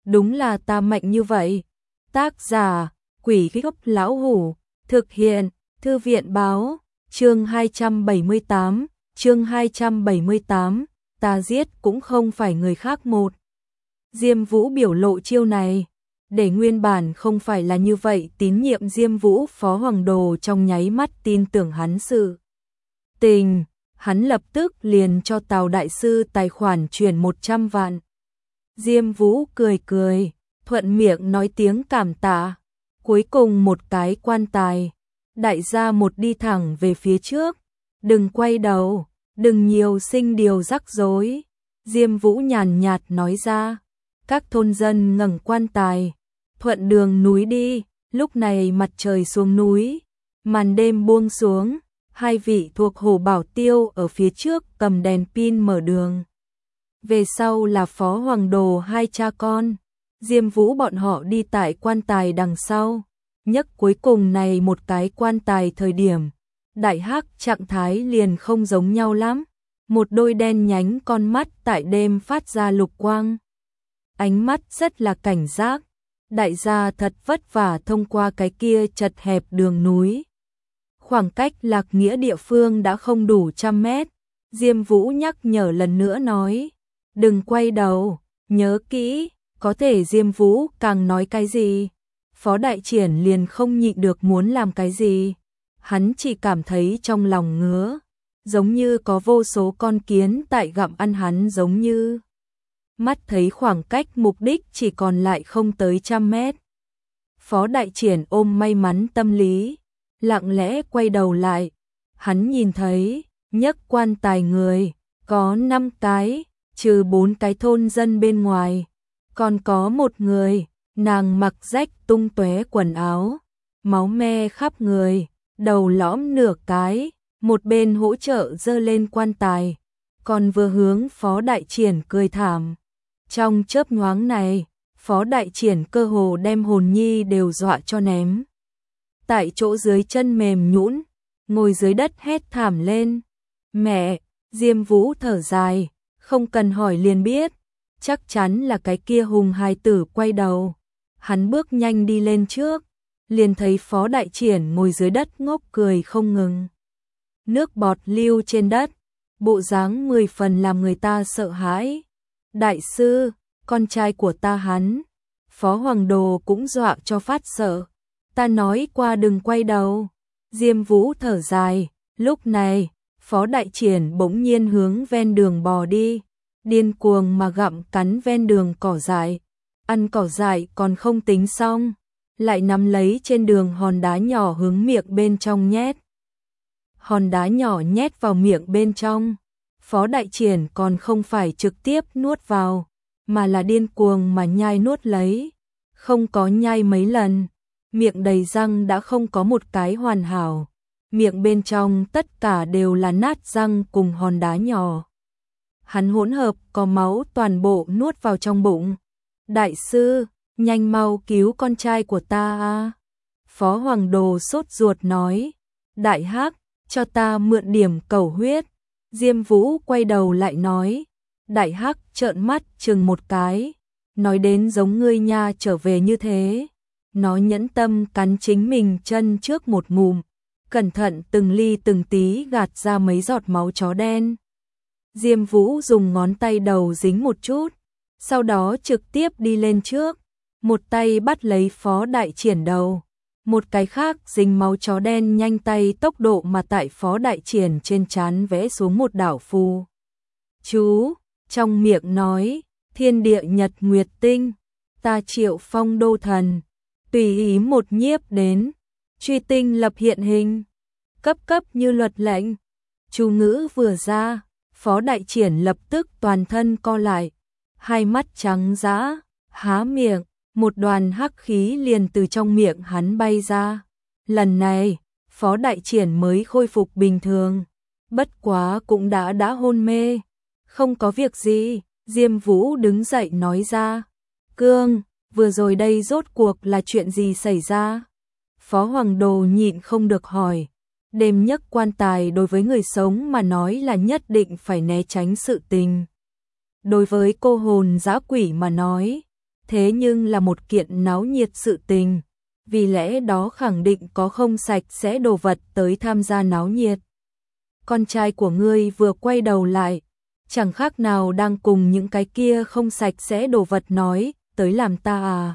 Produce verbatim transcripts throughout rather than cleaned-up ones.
đúng là ta mạnh như vậy. Tác giả, Quỷ Gốc Lão Hủ, thực hiện, Thư viện báo, chương hai trăm bảy mươi tám, chương hai trăm bảy mươi tám, ta giết cũng không phải người khác một. Diêm Vũ biểu lộ chiêu này, để nguyên bản không phải là như vậy tín nhiệm Diêm Vũ Phó Hoàng Đồ trong nháy mắt tin tưởng hắn sự tình, hắn lập tức liền cho Tào Đại Sư tài khoản chuyển một trăm vạn. Diêm Vũ cười cười, thuận miệng nói tiếng cảm tạ, cuối cùng một cái quan tài, đại gia một đi thẳng về phía trước, đừng quay đầu, đừng nhiều sinh điều rắc rối. Diêm Vũ nhàn nhạt nói ra, các thôn dân ngẩng quan tài, thuận đường núi đi, lúc này mặt trời xuống núi, màn đêm buông xuống, hai vị thuộc Hồ Bảo Tiêu ở phía trước cầm đèn pin mở đường. Về sau là Phó Hoàng Đồ hai cha con, Diêm Vũ bọn họ đi tại quan tài đằng sau, nhấc cuối cùng này một cái quan tài thời điểm, Đại Hắc trạng thái liền không giống nhau lắm, một đôi đen nhánh con mắt tại đêm phát ra lục quang. Ánh mắt rất là cảnh giác, đại gia thật vất vả thông qua cái kia chật hẹp đường núi. Khoảng cách Lạc Nghĩa địa phương đã không đủ trăm mét, Diêm Vũ nhắc nhở lần nữa nói, đừng quay đầu, nhớ kỹ, có thể Diêm Vũ càng nói cái gì, Phó Đại Triển liền không nhịn được muốn làm cái gì, hắn chỉ cảm thấy trong lòng ngứa, giống như có vô số con kiến tại gặm ăn hắn giống như. Mắt thấy khoảng cách mục đích chỉ còn lại không tới trăm mét. Phó Đại Triển ôm may mắn tâm lý, lặng lẽ quay đầu lại, hắn nhìn thấy, nhấc quan tài người, có năm cái, trừ bốn cái thôn dân bên ngoài, còn có một người, nàng mặc rách tung tóe quần áo, máu me khắp người, đầu lõm nửa cái, một bên hỗ trợ giơ lên quan tài, còn vừa hướng Phó Đại Triển cười thảm. Trong chớp nhoáng này, Phó Đại Triển cơ hồ đem hồn nhi đều dọa cho ném. Tại chỗ dưới chân mềm nhũn, ngồi dưới đất hét thảm lên. Mẹ, Diêm Vũ thở dài, không cần hỏi liền biết, chắc chắn là cái kia hùng hài tử quay đầu. Hắn bước nhanh đi lên trước, liền thấy Phó Đại Triển ngồi dưới đất ngốc cười không ngừng. Nước bọt lưu trên đất, bộ dáng mười phần làm người ta sợ hãi. Đại sư, con trai của ta hắn, Phó Hoàng Đồ cũng dọa cho phát sợ. Ta nói qua đừng quay đầu. Diêm Vũ thở dài, lúc này, Phó Đại Triển bỗng nhiên hướng ven đường bò đi, điên cuồng mà gặm cắn ven đường cỏ dại. Ăn cỏ dại còn không tính xong, lại nắm lấy trên đường hòn đá nhỏ hướng miệng bên trong nhét. Hòn đá nhỏ nhét vào miệng bên trong. Phó Đại Triển còn không phải trực tiếp nuốt vào, mà là điên cuồng mà nhai nuốt lấy. Không có nhai mấy lần, miệng đầy răng đã không có một cái hoàn hảo. Miệng bên trong tất cả đều là nát răng cùng hòn đá nhỏ. Hắn hỗn hợp có máu toàn bộ nuốt vào trong bụng. Đại sư, nhanh mau cứu con trai của ta a. Phó Hoàng Đồ sốt ruột nói. Đại Hắc, cho ta mượn điểm cầu huyết. Diêm Vũ quay đầu lại nói, Đại Hắc trợn mắt chừng một cái, nói đến giống ngươi nha trở về như thế. Nó nhẫn tâm cắn chính mình chân trước một ngụm, cẩn thận từng ly từng tí gạt ra mấy giọt máu chó đen. Diêm Vũ dùng ngón tay đầu dính một chút, sau đó trực tiếp đi lên trước, một tay bắt lấy Phó Đại Triển đầu. Một cái khác dính máu chó đen nhanh tay tốc độ mà tại Phó Đại Triển trên trán vẽ xuống một đạo phù. Chú, trong miệng nói, thiên địa nhật nguyệt tinh, ta Triệu Phong đô thần, tùy ý một nhiếp đến, truy tinh lập hiện hình, cấp cấp như luật lệnh. Chú ngữ vừa ra, Phó Đại Triển lập tức toàn thân co lại, hai mắt trắng dã, há miệng. Một đoàn hắc khí liền từ trong miệng hắn bay ra. Lần này, Phó Đại Triển mới khôi phục bình thường. Bất quá cũng đã đã hôn mê. Không có việc gì, Diêm Vũ đứng dậy nói ra. Cương, vừa rồi đây rốt cuộc là chuyện gì xảy ra? Phó Hoàng Đồ nhịn không được hỏi. Đêm nhấc quan tài đối với người sống mà nói là nhất định phải né tránh sự tình. Đối với cô hồn dã quỷ mà nói, thế nhưng là một kiện náo nhiệt sự tình, vì lẽ đó khẳng định có không sạch sẽ đồ vật tới tham gia náo nhiệt. Con trai của ngươi vừa quay đầu lại, chẳng khác nào đang cùng những cái kia không sạch sẽ đồ vật nói, tới làm ta à.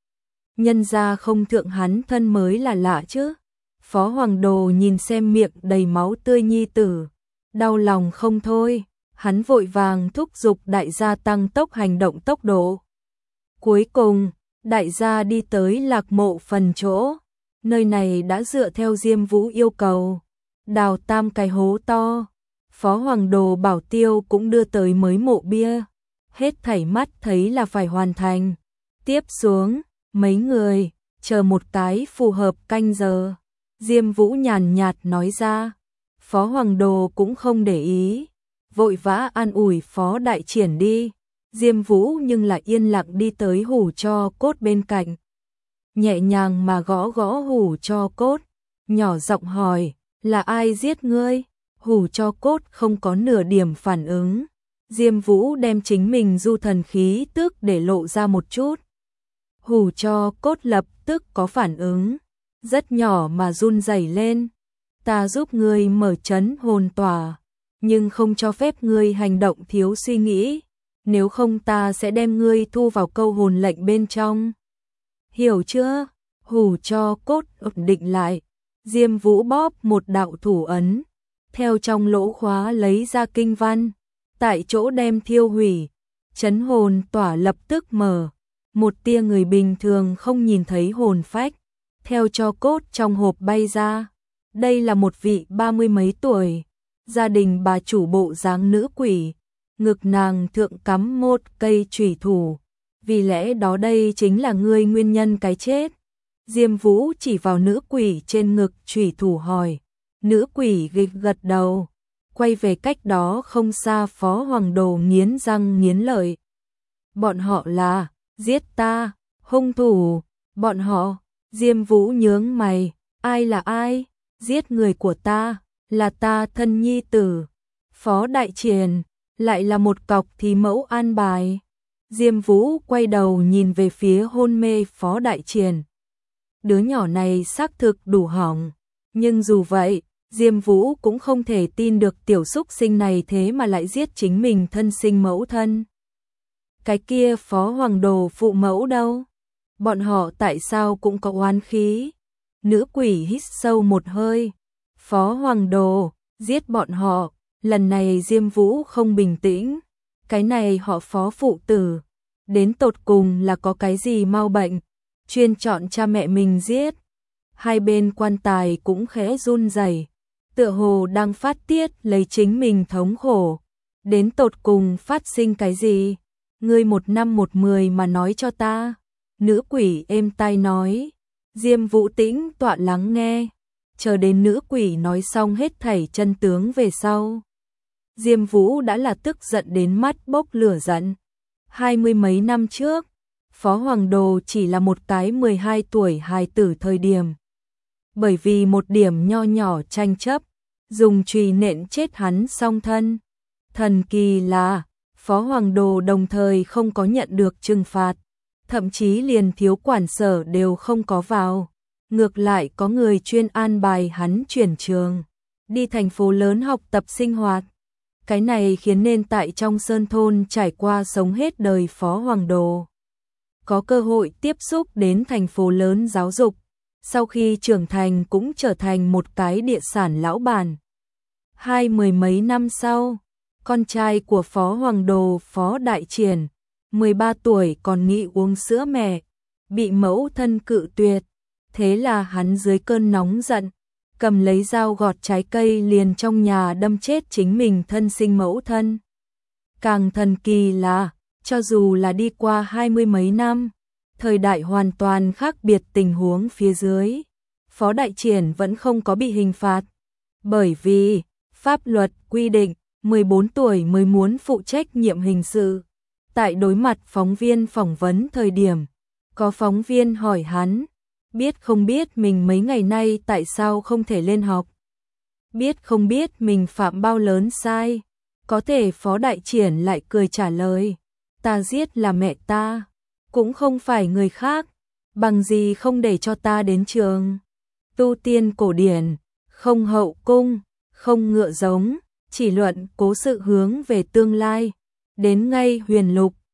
Nhân ra không thượng hắn thân mới là lạ chứ. Phó Hoàng Đồ nhìn xem miệng đầy máu tươi nhi tử, đau lòng không thôi, hắn vội vàng thúc giục đại gia tăng tốc hành động tốc độ. Cuối cùng, đại gia đi tới Lạc Mộ phần chỗ, nơi này đã dựa theo Diêm Vũ yêu cầu, đào tam cái hố to. Phó Hoàng Đồ bảo tiêu cũng đưa tới mới mộ bia, hết thảy mắt thấy là phải hoàn thành. Tiếp xuống, mấy người, chờ một cái phù hợp canh giờ. Diêm Vũ nhàn nhạt nói ra, Phó Hoàng Đồ cũng không để ý, vội vã an ủi Phó Đại Triển đi. Diêm Vũ nhưng lại yên lặng đi tới hủ cho cốt bên cạnh, nhẹ nhàng mà gõ gõ hủ cho cốt, nhỏ giọng hỏi, là ai giết ngươi? Hủ cho cốt không có nửa điểm phản ứng. Diêm Vũ đem chính mình du thần khí tức để lộ ra một chút. Hủ cho cốt lập tức có phản ứng, rất nhỏ mà run rẩy lên. Ta giúp ngươi mở trấn hồn tỏa, nhưng không cho phép ngươi hành động thiếu suy nghĩ, nếu không ta sẽ đem ngươi thu vào câu hồn lệnh bên trong. Hiểu chưa? Hủ cho cốt ổn định lại. Diêm Vũ bóp một đạo thủ ấn, theo trong lỗ khóa lấy ra kinh văn, tại chỗ đem thiêu hủy, trấn hồn tỏa lập tức mở, một tia người bình thường không nhìn thấy hồn phách, theo cho cốt trong hộp bay ra. Đây là một vị ba mươi mấy tuổi, gia đình bà chủ bộ dáng nữ quỷ, ngực nàng thượng cắm một cây chủy thủ, vì lẽ đó đây chính là ngươi nguyên nhân cái chết. Diêm Vũ chỉ vào nữ quỷ trên ngực chủy thủ hỏi. Nữ quỷ gật gật đầu, quay về cách đó không xa. Phó Hoàng Đồ nghiến răng nghiến lợi. Bọn họ là, giết ta, hung thủ, bọn họ. Diêm Vũ nhướng mày, ai là ai? Giết người của ta, là ta thân nhi tử. Phó Đại Triển, lại là một cọc thì mẫu an bài. Diêm Vũ quay đầu nhìn về phía hôn mê Phó Đại Triển. Đứa nhỏ này xác thực đủ hỏng, nhưng dù vậy, Diêm Vũ cũng không thể tin được tiểu súc sinh này thế mà lại giết chính mình thân sinh mẫu thân. Cái kia Phó Hoàng Đồ phụ mẫu đâu? Bọn họ tại sao cũng có oán khí? Nữ quỷ hít sâu một hơi. Phó Hoàng Đồ, giết bọn họ. Lần này Diêm Vũ không bình tĩnh. Cái này họ Phó phụ tử, đến tột cùng là có cái gì mau bệnh, chuyên chọn cha mẹ mình giết. Hai bên quan tài cũng khẽ run rẩy, tựa hồ đang phát tiết lấy chính mình thống khổ. Đến tột cùng phát sinh cái gì? Ngươi một năm một mười mà nói cho ta. Nữ quỷ êm tai nói. Diêm Vũ tĩnh tọa lắng nghe, chờ đến nữ quỷ nói xong hết thảy chân tướng về sau. Diêm Vũ đã là tức giận đến mắt bốc lửa giận. Hai mươi mấy năm trước, Phó Hoàng Đồ chỉ là một cái mười hai tuổi hài tử thời điểm. Bởi vì một điểm nho nhỏ tranh chấp, dùng chùy nện chết hắn song thân. Thần kỳ là, Phó Hoàng Đồ đồng thời không có nhận được trừng phạt, thậm chí liền thiếu quản sở đều không có vào. Ngược lại có người chuyên an bài hắn chuyển trường, đi thành phố lớn học tập sinh hoạt. Cái này khiến nên tại trong sơn thôn trải qua sống hết đời Phó Hoàng Đồ có cơ hội tiếp xúc đến thành phố lớn giáo dục, sau khi trưởng thành cũng trở thành một cái địa sản lão bản. Hai mười mấy năm sau, con trai của Phó Hoàng Đồ Phó Đại Triển, mười ba tuổi còn nghĩ uống sữa mẹ, bị mẫu thân cự tuyệt, thế là hắn dưới cơn nóng giận, cầm lấy dao gọt trái cây liền trong nhà đâm chết chính mình thân sinh mẫu thân. Càng thần kỳ là, cho dù là đi qua hai mươi mấy năm, thời đại hoàn toàn khác biệt tình huống phía dưới, Phó Đại Triển vẫn không có bị hình phạt. Bởi vì, pháp luật quy định, mười bốn tuổi mới muốn phụ trách nhiệm hình sự. Tại đối mặt phóng viên phỏng vấn thời điểm, có phóng viên hỏi hắn, biết không biết mình mấy ngày nay tại sao không thể lên học? Biết không biết mình phạm bao lớn sai? Có thể Phó Đại Triển lại cười trả lời, ta giết là mẹ ta. cũng không phải người khác, bằng gì không để cho ta đến trường. Tu tiên cổ điển, không hậu cung, không ngựa giống, chỉ luận cố sự hướng về tương lai. Đến ngay huyền lục,